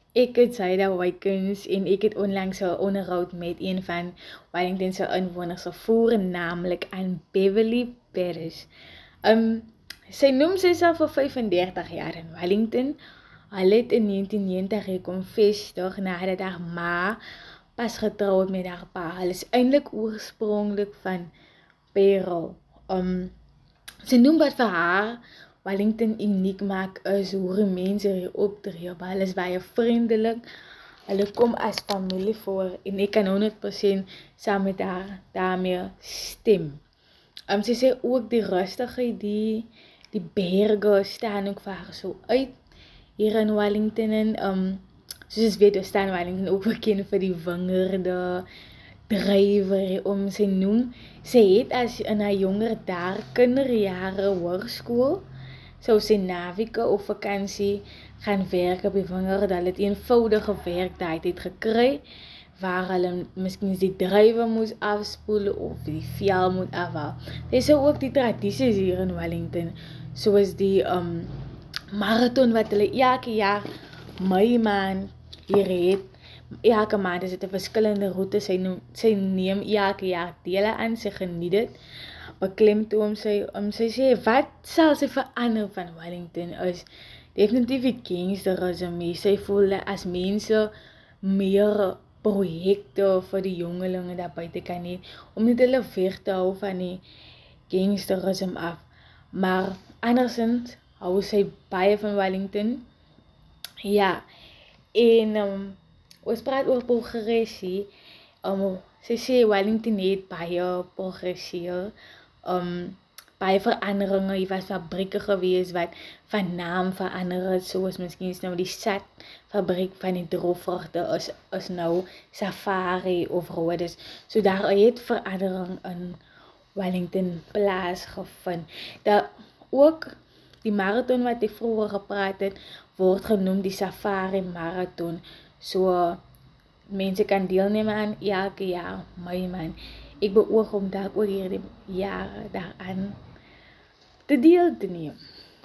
Ek het Zaida Wykens en ek het onlangs 'n onderhoud met een van Wellington se inwoners gevoer, naamlik aan Beverly Parrish. Sy noem syself vir 35 jaar in Wellington. Hulle het in 1990 gekom vestig nadat haar ma pas getroud met haar pa. Hulle is eintlik oorspronklik van Parel. Sy noem wat vir haar Wellington uniek maak is hoe die mense hier optree. Hulle is baie vriendelik. Hulle kom as familie voor en ek kan 100% saam met haar daarmee stem. Sy sê ook die rustigheid, die berge staan ook vir haar so uit hier in Wellington en soos weet, staan Wellington ook bekend vir die wingerde, drywer sy noem. Sy het as in haar jonger daar kinderjare hoërskool, sou sy naweke of vakansie gaan werk op die wingerd. Hulle het eenvoudige werk daai tyd gekry, waar hulle miskien die drywe moes afspoel of die vel moet afhaal. Dis so ook die tradisies hier in Wellington, soos die marathon wat hulle elke jaar Mei maand hier het. Elke maand is dit 'n verskillende roete. Sy neem elke jaar dele aan, sy geniet dit. Beklemtoon sy sê wat sal sy verander van Wellington is definitief die gangsterisme. Sy voel as mense meer projekte vir die jongelinge daar buite kan hê, om net hulle weg te hou van die gangsterisme af. Maar andersins hou sy baie van Wellington. Ja, en ons praat oor progressie. Sy sê Wellington het baie progressie, baie veranderinge. Hier was fabrieke gewees wat van naam verander het, soos miskien is nou die SAT fabriek van die droëvrugte is nou Safari of Rhodes. So daar het verandering in Wellington plaasgevind. Daar ook die marathon wat ek vroeër gepraat het, word genoem die Safari Marathon. So mense kan deelneem aan elke jaar Mei maand. Ek beoog om dalk ook hierdie jare daaraan te deel te neem.